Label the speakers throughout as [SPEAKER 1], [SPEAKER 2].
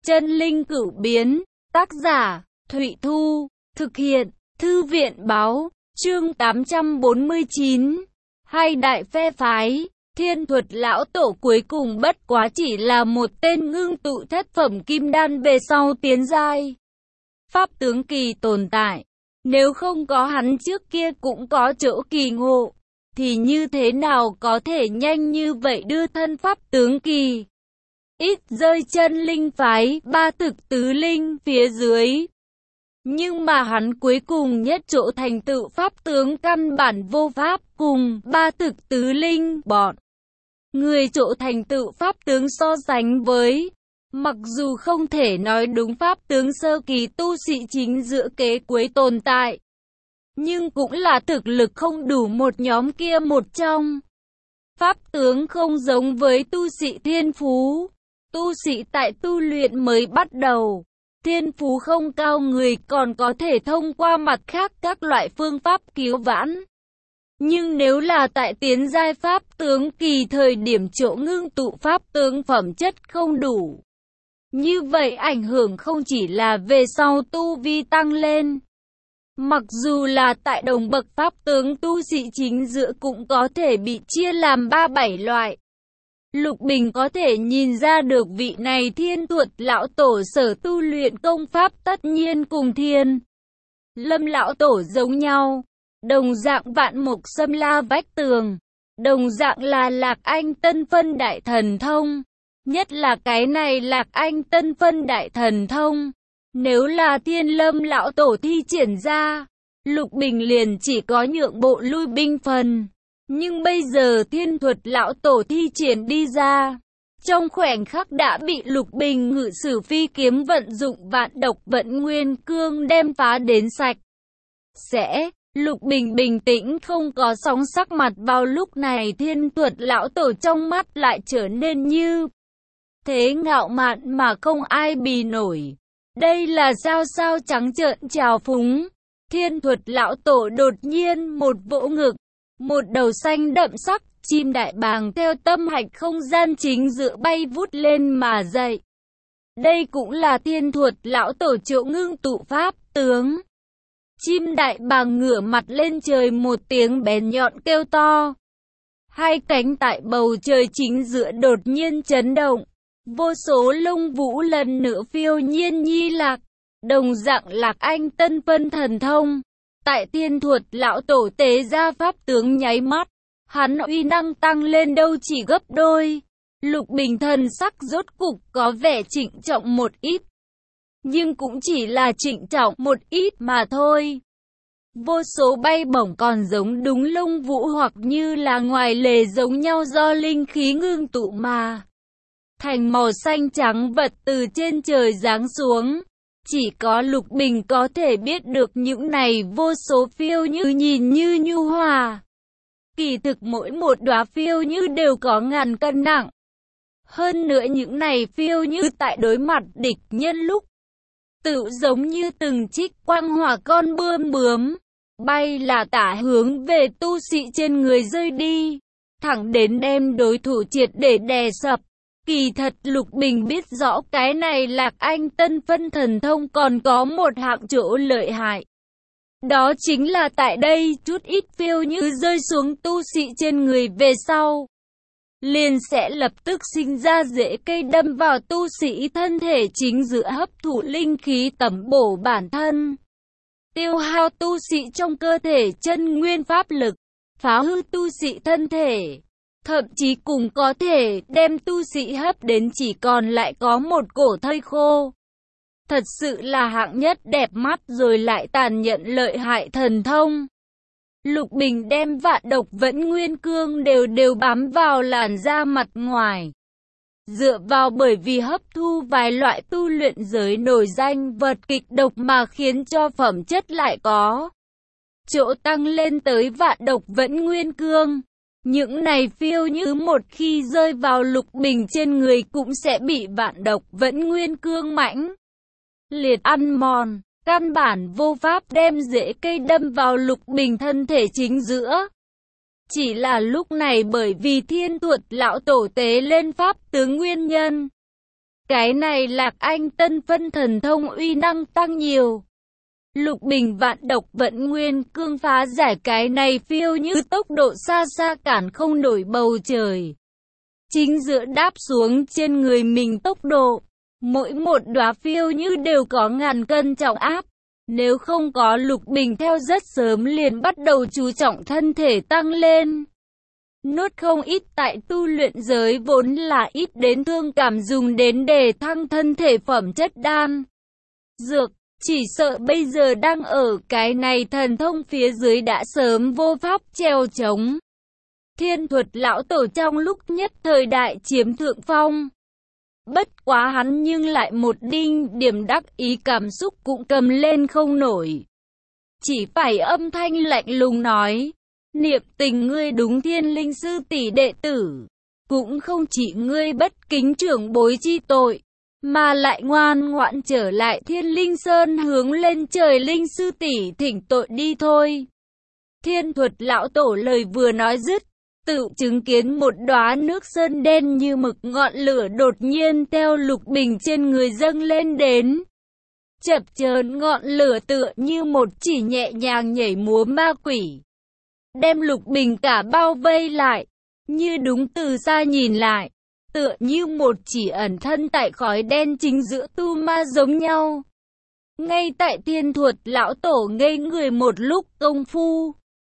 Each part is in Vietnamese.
[SPEAKER 1] Chân linh cửu biến, tác giả, Thụy Thu, thực hiện, Thư viện báo, chương 849. Hai đại phe phái, Thiên Thuật lão tổ cuối cùng bất quá chỉ là một tên ngưng tụ thất phẩm kim đan về sau tiến giai. Pháp tướng kỳ tồn tại, nếu không có hắn trước kia cũng có chỗ kỳ ngộ, thì như thế nào có thể nhanh như vậy đưa thân pháp tướng kỳ. Ít rơi chân linh phái, ba thực tứ linh phía dưới. Nhưng mà hắn cuối cùng nhất chỗ thành tựu pháp tướng căn bản vô pháp cùng ba thực tứ linh bọn. Người chỗ thành tựu pháp tướng so sánh với, mặc dù không thể nói đúng pháp tướng sơ kỳ tu sĩ chính giữa kế cuối tồn tại, nhưng cũng là thực lực không đủ một nhóm kia một trong. Pháp tướng không giống với tu sĩ thiên phú. Tu sĩ tại tu luyện mới bắt đầu, thiên phú không cao người còn có thể thông qua mặt khác các loại phương pháp cứu vãn. Nhưng nếu là tại tiến giai pháp tướng kỳ thời điểm chỗ ngưng tụ pháp tướng phẩm chất không đủ, như vậy ảnh hưởng không chỉ là về sau tu vi tăng lên. Mặc dù là tại đồng bậc pháp tướng tu sĩ chính giữa cũng có thể bị chia làm 3-7 loại. Lục Bình có thể nhìn ra được vị này Thiên Thuật lão tổ sở tu luyện công pháp tất nhiên cùng Thiên Lâm lão tổ giống nhau, đồng dạng vạn mục xâm la vách tường, đồng dạng là Lạc Anh Tân Phân Đại Thần Thông, nhất là cái này Lạc Anh Tân Phân Đại Thần Thông, nếu là Thiên Lâm lão tổ thi triển ra, Lục Bình liền chỉ có nhượng bộ lui binh phần. Nhưng bây giờ Thiên Thuật lão tổ thi triển đi ra, trong khoảnh khắc đã bị Lục Bình ngự sử phi kiếm vận dụng vạn độc vận nguyên cương đem phá đến sạch. Lục Bình bình tĩnh không có sóng sắc mặt vào lúc này Thiên Thuật lão tổ trong mắt lại trở nên như thế ngạo mạn mà không ai bì nổi. Đây là sao trắng trợn trào phúng. Thiên Thuật lão tổ đột nhiên một vỗ ngực. Một đầu xanh đậm sắc, chim đại bàng theo tâm hạch không gian chính giữa bay vút lên mà dậy. Đây cũng là Thiên Thuật lão tổ chỗ ngưng tụ pháp tướng. Chim đại bàng ngửa mặt lên trời một tiếng bén nhọn kêu to. Hai cánh tại bầu trời chính giữa đột nhiên chấn động. Vô số lông vũ lần nữa phiêu nhiên nhi lạc. Đồng dạng Lạc Anh Tân Phân Thần Thông. Tại Thiên Thuật lão tổ tế ra pháp tướng nháy mắt, hắn uy năng tăng lên đâu chỉ gấp đôi. Lục Bình thần sắc rốt cục có vẻ trịnh trọng một ít, nhưng cũng chỉ là trịnh trọng một ít mà thôi. Vô số bay bổng còn giống đúng lông vũ hoặc như là ngoài lề giống nhau do linh khí ngưng tụ mà thành màu xanh trắng vật từ trên trời giáng xuống. Chỉ có Lục Bình có thể biết được những này vô số phiêu như nhìn như nhu hòa. Kỳ thực mỗi một đóa phiêu như đều có ngàn cân nặng. Hơn nữa những này phiêu như tại đối mặt địch nhân lúc, tự giống như từng trích quang hỏa con bướm, bay là tả hướng về tu sĩ trên người rơi đi, thẳng đến đem đối thủ triệt để đè sập. Kỳ thật Lục Bình biết rõ cái này Lạc Anh Tân Phân Thần Thông còn có một hạng chỗ lợi hại. Đó chính là tại đây chút ít phiêu như rơi xuống tu sĩ trên người về sau, liền sẽ lập tức sinh ra rễ cây đâm vào tu sĩ thân thể chính giữa hấp thụ linh khí tẩm bổ bản thân. Tiêu hao tu sĩ trong cơ thể chân nguyên pháp lực, phá hư tu sĩ thân thể. Thậm chí cũng có thể đem tu sĩ hấp đến chỉ còn lại có một cổ thây khô. Thật sự là hạng nhất đẹp mắt rồi lại tàn nhẫn lợi hại thần thông. Lục Bình đem vạn độc vẫn nguyên cương đều bám vào làn da mặt ngoài. Dựa vào bởi vì hấp thu vài loại tu luyện giới nổi danh vật kịch độc mà khiến cho phẩm chất lại có chỗ tăng lên tới vạn độc vẫn nguyên cương. Những này phiêu như một khi rơi vào Lục Bình trên người cũng sẽ bị vạn độc vẫn nguyên cương mãnh liệt ăn mòn, căn bản vô pháp đem rễ cây đâm vào Lục Bình thân thể chính giữa. Chỉ là lúc này bởi vì Thiên Thuật lão tổ tế lên pháp tướng nguyên nhân, Cái này Lạc Anh tân phân thần thông uy năng tăng nhiều. Lục bình vạn độc vẫn nguyên cương phá giải cái này phiêu như tốc độ xa xa cản không nổi bầu trời. Chính giữa đáp xuống trên người mình tốc độ. Mỗi một đóa phiêu như đều có ngàn cân trọng áp. Nếu không có lục bình theo rất sớm liền bắt đầu chú trọng thân thể tăng lên. Nuốt không ít tại tu luyện giới vốn là ít đến thương cảm dùng đến để thăng thân thể phẩm chất đan. Dược, chỉ sợ bây giờ đang ở cái này thần thông phía dưới đã sớm vô pháp trèo trống. Thiên thuật lão tổ trong lúc nhất thời đại chiếm thượng phong. Bất quá hắn nhưng lại một đinh điểm đắc ý cảm xúc cũng cầm lên không nổi. Chỉ phải âm thanh lạnh lùng nói. Niệm tình ngươi đúng thiên linh sư tỷ đệ tử. Cũng không chỉ ngươi bất kính trưởng bối chi tội. Mà lại ngoan ngoãn trở lại thiên linh sơn hướng lên trời linh sư tỷ thỉnh tội đi thôi. Thiên thuật lão tổ lời vừa nói dứt. Tự chứng kiến một đóa nước sơn đen như mực ngọn lửa đột nhiên theo lục bình trên người dâng lên đến. Chập chờn ngọn lửa tựa như một chỉ nhẹ nhàng nhảy múa ma quỷ. Đem lục bình cả bao vây lại, như đúng từ xa nhìn lại, tựa như một chỉ ẩn thân tại khói đen chính giữa tu ma giống nhau. Ngay tại thiên thuật lão tổ ngây người một lúc công phu.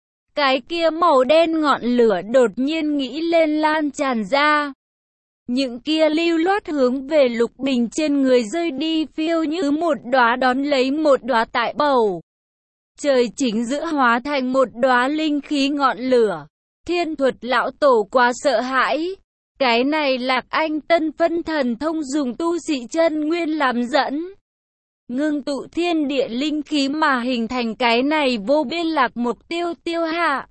[SPEAKER 1] Cái kia màu đen ngọn lửa đột nhiên nghĩ lên lan tràn ra. Những kia lưu loát hướng về lục bình trên người rơi đi phiêu như một đóa đón lấy một đóa tại bầu. Trời chính giữa hóa thành một đóa linh khí ngọn lửa. Thiên thuật lão tổ quá sợ hãi. Cái này Lạc Anh tân phân thần thông dùng tu sĩ chân nguyên làm dẫn. Ngưng tụ thiên địa linh khí mà hình thành cái này vô biên lạc mục tiêu tiêu hạ.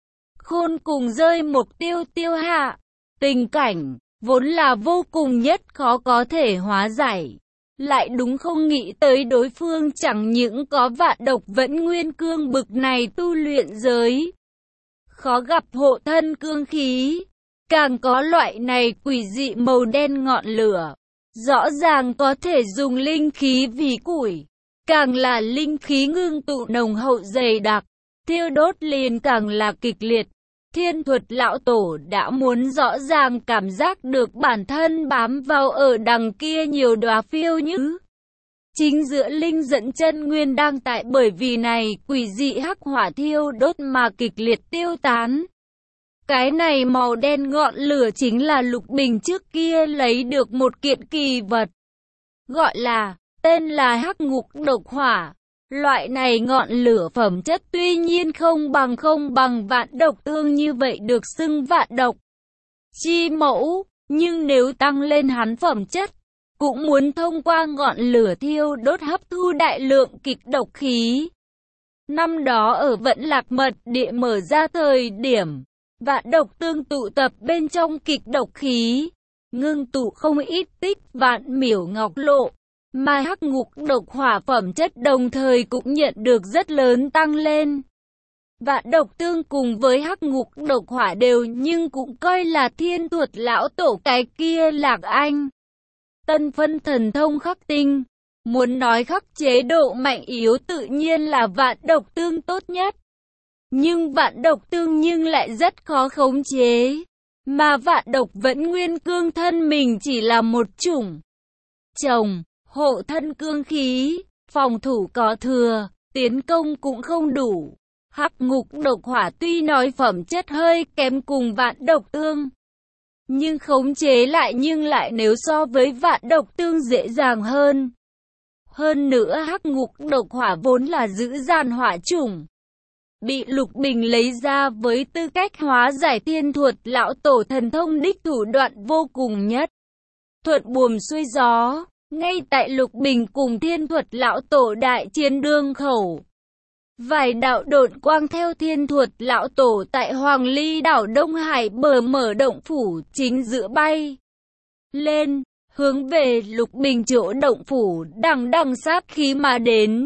[SPEAKER 1] Khôn cùng rơi mục tiêu tiêu hạ. Tình cảnh, vốn là vô cùng nhất khó có thể hóa giải. Lại đúng không nghĩ tới đối phương chẳng những có vạn độc vẫn nguyên cương bực này tu luyện giới. Khó gặp hộ thân cương khí. Càng có loại này quỷ dị màu đen ngọn lửa. Rõ ràng có thể dùng linh khí vì củi. Càng là linh khí ngưng tụ nồng hậu dày đặc. Thiêu đốt liền càng là kịch liệt. Thiên thuật lão tổ đã muốn rõ ràng cảm giác được bản thân bám vào ở đằng kia nhiều đóa phiêu như. Chính giữa linh dẫn chân nguyên đang tại bởi vì này quỷ dị hắc hỏa thiêu đốt mà kịch liệt tiêu tán. Cái này màu đen ngọn lửa chính là lục bình trước kia lấy được một kiện kỳ vật. Gọi là, tên là hắc ngục độc hỏa. Loại này ngọn lửa phẩm chất tuy nhiên không bằng vạn độc tương như vậy được xưng vạn độc chi mẫu, nhưng nếu tăng lên hắn phẩm chất, cũng muốn thông qua ngọn lửa thiêu đốt hấp thu đại lượng kịch độc khí. Năm đó ở Vận Lạc Mật Địa mở ra thời điểm, vạn độc tương tụ tập bên trong kịch độc khí, ngưng tụ không ít tích vạn miểu ngọc lộ. Mà hắc ngục độc hỏa phẩm chất đồng thời cũng nhận được rất lớn tăng lên. Vạn độc tương cùng với hắc ngục độc hỏa đều nhưng cũng coi là thiên thuật lão tổ cái kia Lạc Anh. Tân phân thần thông khắc tinh. Muốn nói khắc chế độ mạnh yếu tự nhiên là vạn độc tương tốt nhất. Nhưng vạn độc tương nhưng lại rất khó khống chế. Mà vạn độc vẫn nguyên cương thân mình chỉ là một chủng. Chồng. Hộ thân cương khí, phòng thủ có thừa, tiến công cũng không đủ. Hắc ngục độc hỏa tuy nói phẩm chất hơi kém cùng vạn độc tương, nhưng khống chế lại nếu so với vạn độc tương dễ dàng hơn. Hơn nữa hắc ngục độc hỏa vốn là giữ gian hỏa chủng. Bị Lục Bình lấy ra với tư cách hóa giải thiên thuật lão tổ thần thông đích thủ đoạn vô cùng nhất. Thuận buồm xuôi gió. Ngay tại Lục Bình cùng thiên thuật lão tổ đại chiến đương khẩu. Vài đạo độn quang theo thiên thuật lão tổ tại Hoàng Ly đảo Đông Hải bờ mở động phủ chính giữa bay lên, hướng về Lục Bình chỗ động phủ đằng sát khí mà đến.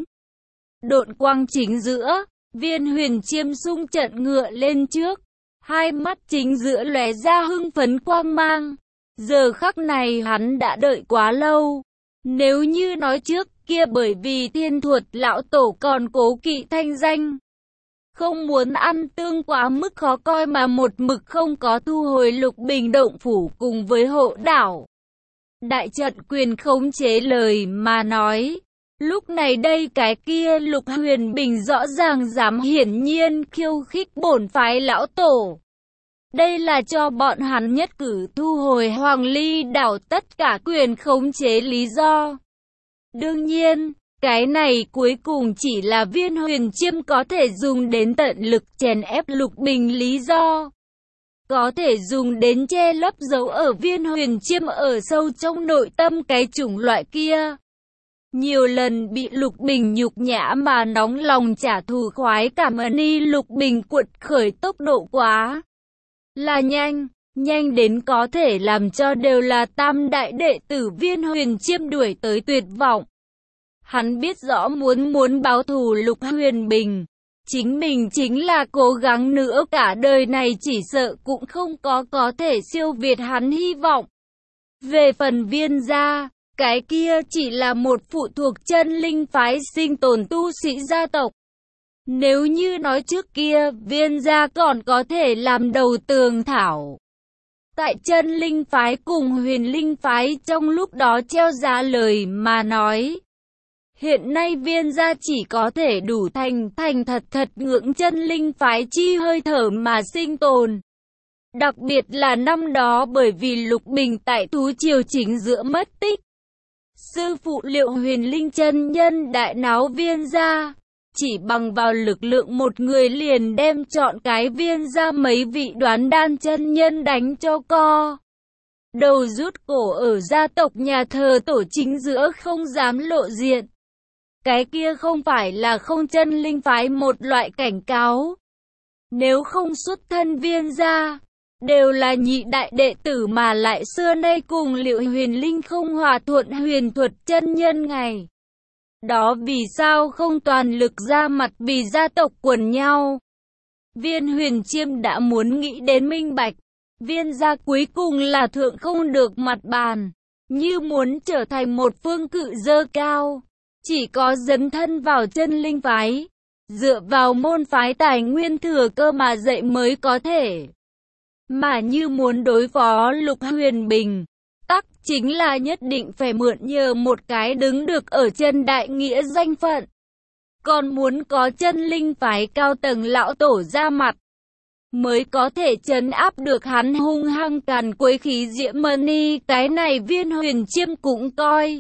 [SPEAKER 1] Độn quang chính giữa, Viên Huyền Chiêm xung trận ngựa lên trước, hai mắt chính giữa lóe ra hưng phấn quang mang. Giờ khắc này hắn đã đợi quá lâu. Nếu như nói trước kia bởi vì Thiên Thuật lão tổ còn cố kỵ thanh danh, không muốn ăn tương quá mức khó coi mà một mực không có thu hồi Lục Bình động phủ cùng với Hộ đảo. Đại trận quyền khống chế lời mà nói. Lúc này đây cái kia Lục Huyền Bình rõ ràng dám hiển nhiên khiêu khích bổn phái lão tổ. Đây là cho bọn hắn nhất cử thu hồi Hoàng Ly đảo tất cả quyền khống chế lý do. Đương nhiên, cái này cuối cùng chỉ là Viên Huyền Chiêm có thể dùng đến tận lực chèn ép Lục Bình lý do. Có thể dùng đến che lấp dấu ở Viên Huyền Chiêm ở sâu trong nội tâm cái chủng loại kia. Nhiều lần bị Lục Bình nhục nhã mà nóng lòng trả thù khoái cảm ơn Lục Bình cuột khởi tốc độ quá là nhanh đến có thể làm cho đều là tam đại đệ tử Viên Huyền Chiêm đuổi tới tuyệt vọng. Hắn biết rõ muốn báo thù Lục Huyền Bình, chính mình chính là cố gắng nữa cả đời này chỉ sợ cũng không có thể siêu việt hắn hy vọng. Về phần Viên gia, cái kia chỉ là một phụ thuộc chân linh phái sinh tồn tu sĩ gia tộc. Nếu như nói trước kia, Viên gia còn có thể làm đầu tường thảo. Tại chân linh phái cùng huyền linh phái trong lúc đó treo giá lời mà nói. Hiện nay Viên gia chỉ có thể đủ thành thật ngưỡng chân linh phái chi hơi thở mà sinh tồn. Đặc biệt là năm đó bởi vì Lục Bình tại Thú Triều chính giữa mất tích. Sư phụ Liệu Huyền Linh chân nhân đại náo Viên gia, chỉ bằng vào lực lượng một người liền đem chọn cái Viên gia mấy vị đoán đan chân nhân đánh cho co. Đầu rút cổ ở gia tộc nhà thờ tổ chính giữa không dám lộ diện. Cái kia không phải là không chân linh phái một loại cảnh cáo. Nếu không xuất thân Viên gia, đều là nhị đại đệ tử mà lại xưa nay cùng Liệu Huyền Linh không hòa thuận huyền thuật chân nhân ngày. Đó vì sao không toàn lực ra mặt vì gia tộc quần nhau. Viên Huyền Chiêm đã muốn nghĩ đến minh bạch. Viên gia cuối cùng là thượng không được mặt bàn. Như muốn trở thành một phương cự dơ cao. Chỉ có dấn thân vào chân linh phái. Dựa vào môn phái tài nguyên thừa cơ mà dạy mới có thể. Mà như muốn đối phó Lục Huyền Bình, tắc chính là nhất định phải mượn nhờ một cái đứng được ở chân đại nghĩa danh phận. Còn muốn có chân linh phái cao tầng lão tổ ra mặt, mới có thể trấn áp được hắn hung hăng càn quấy khí diễm mani. Cái này Viên Huyền Chiêm cũng coi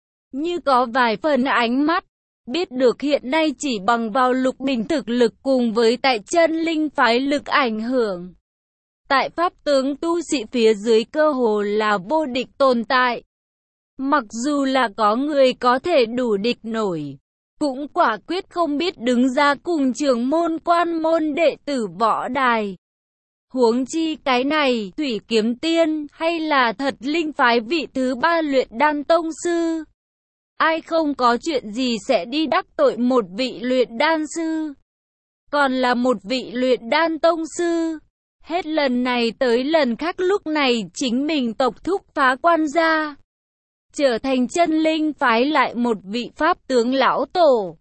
[SPEAKER 1] như có vài phần ánh mắt, biết được hiện nay chỉ bằng vào Lục Bình thực lực cùng với tại chân linh phái lực ảnh hưởng. Tại pháp tướng tu sĩ phía dưới cơ hồ là vô địch tồn tại. Mặc dù là có người có thể đủ địch nổi, cũng quả quyết không biết đứng ra cùng trưởng môn quan môn đệ tử võ đài. Huống chi cái này, Thủy Kiếm Tiên, hay là thật linh phái vị thứ ba luyện đan tông sư. Ai không có chuyện gì sẽ đi đắc tội một vị luyện đan sư. Còn là một vị luyện đan tông sư. Hết lần này tới lần khác lúc này chính mình tộc thúc phá quan gia. Trở thành chân linh phái lại một vị pháp tướng lão tổ.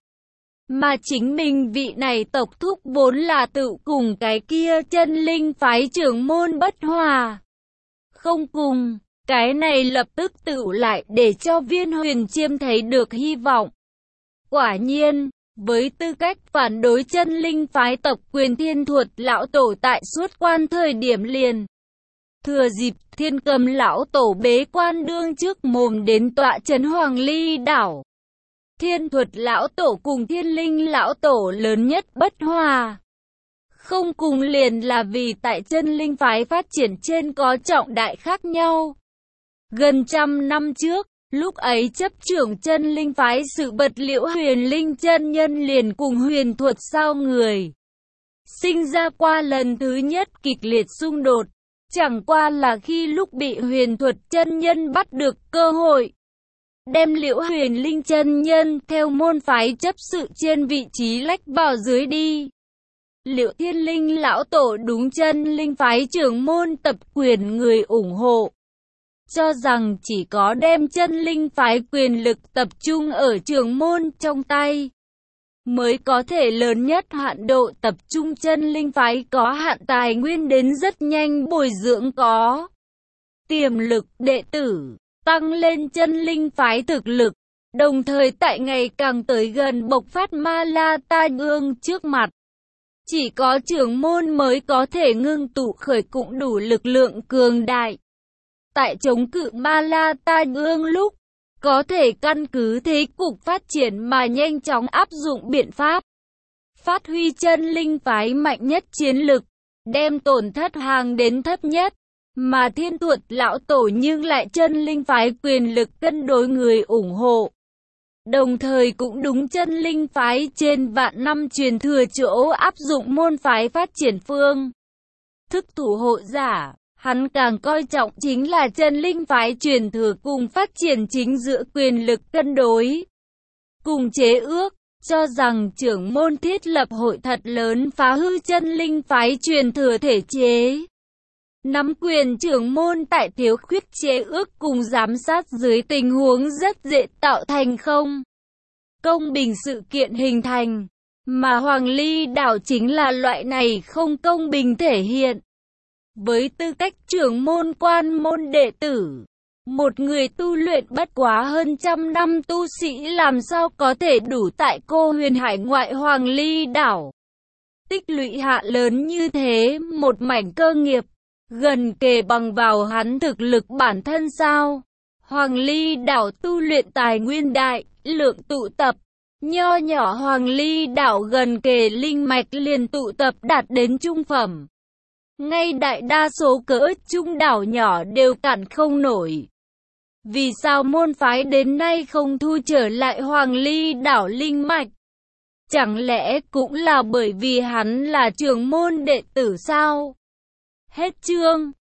[SPEAKER 1] Mà chính mình vị này tộc thúc vốn là tự cùng cái kia chân linh phái trưởng môn bất hòa. Không cùng, cái này lập tức tự lại để cho Viên Huyền Chiêm thấy được hy vọng. Quả nhiên, với tư cách phản đối chân linh phái tộc quyền Thiên Thuật lão tổ tại suốt quan thời điểm liền. Thừa dịp Thiên Cầm lão tổ bế quan đương trước mồm đến tọa trấn Hoàng Ly đảo. Thiên Thuật lão tổ cùng Thiên Linh lão tổ lớn nhất bất hòa. Không cùng liền là vì tại chân linh phái phát triển trên có trọng đại khác nhau. Gần trăm năm trước, lúc ấy chấp trưởng chân linh phái sự bật Liễu Huyền Linh chân nhân liền cùng huyền thuật sao người. Sinh ra qua lần thứ nhất kịch liệt xung đột, chẳng qua là khi lúc bị huyền thuật chân nhân bắt được cơ hội. Đem Liễu Huyền Linh chân nhân theo môn phái chấp sự trên vị trí lách vào dưới đi. Liễu Thiên Linh lão tổ đúng chân linh phái trưởng môn tập quyền người ủng hộ. cho rằng chỉ có đem chân linh phái quyền lực tập trung ở trưởng môn trong tay, mới có thể lớn nhất hạn độ tập trung chân linh phái có hạn tài nguyên đến rất nhanh bồi dưỡng có tiềm lực đệ tử, tăng lên chân linh phái thực lực, đồng thời tại ngày càng tới gần bộc phát ma la tai ương trước mặt. Chỉ có trưởng môn mới có thể ngưng tụ khởi cũng đủ lực lượng cường đại. Tại chống cự ma la tai ương lúc, có thể căn cứ thế cục phát triển mà nhanh chóng áp dụng biện pháp. Phát huy chân linh phái mạnh nhất chiến lực, đem tổn thất hàng đến thấp nhất. Mà Thiên Thuật lão tổ nhưng lại chân linh phái quyền lực cân đối người ủng hộ. Đồng thời cũng đúng chân linh phái trên vạn năm truyền thừa chỗ áp dụng môn phái phát triển phương thức thủ hộ giả. Hắn càng coi trọng chính là chân linh phái truyền thừa cùng phát triển chính giữa quyền lực cân đối. Cùng chế ước, cho rằng trưởng môn thiết lập hội thật lớn phá hư chân linh phái truyền thừa thể chế. Nắm quyền trưởng môn tại thiếu khuyết chế ước cùng giám sát dưới tình huống rất dễ tạo thành không công bình sự kiện hình thành, mà Hoàng Ly đảo chính là loại này không công bình thể hiện. Với tư cách trưởng môn quan môn đệ tử, một người tu luyện bất quá hơn trăm năm tu sĩ làm sao có thể đủ tại cô huyền hải ngoại Hoàng Ly đảo tích lũy hạ lớn như thế một mảnh cơ nghiệp, gần kề bằng vào hắn thực lực bản thân sao? Hoàng Ly đảo tu luyện tài nguyên đại, lượng tụ tập, nho nhỏ Hoàng Ly đảo gần kề linh mạch liền tụ tập đạt đến trung phẩm. Ngay đại đa số cỡ trung đảo nhỏ đều cản không nổi. Vì sao môn phái đến nay không thu trở lại Hoàng Ly đảo linh mạch? Chẳng lẽ cũng là bởi vì hắn là trưởng môn đệ tử sao? Hết chương.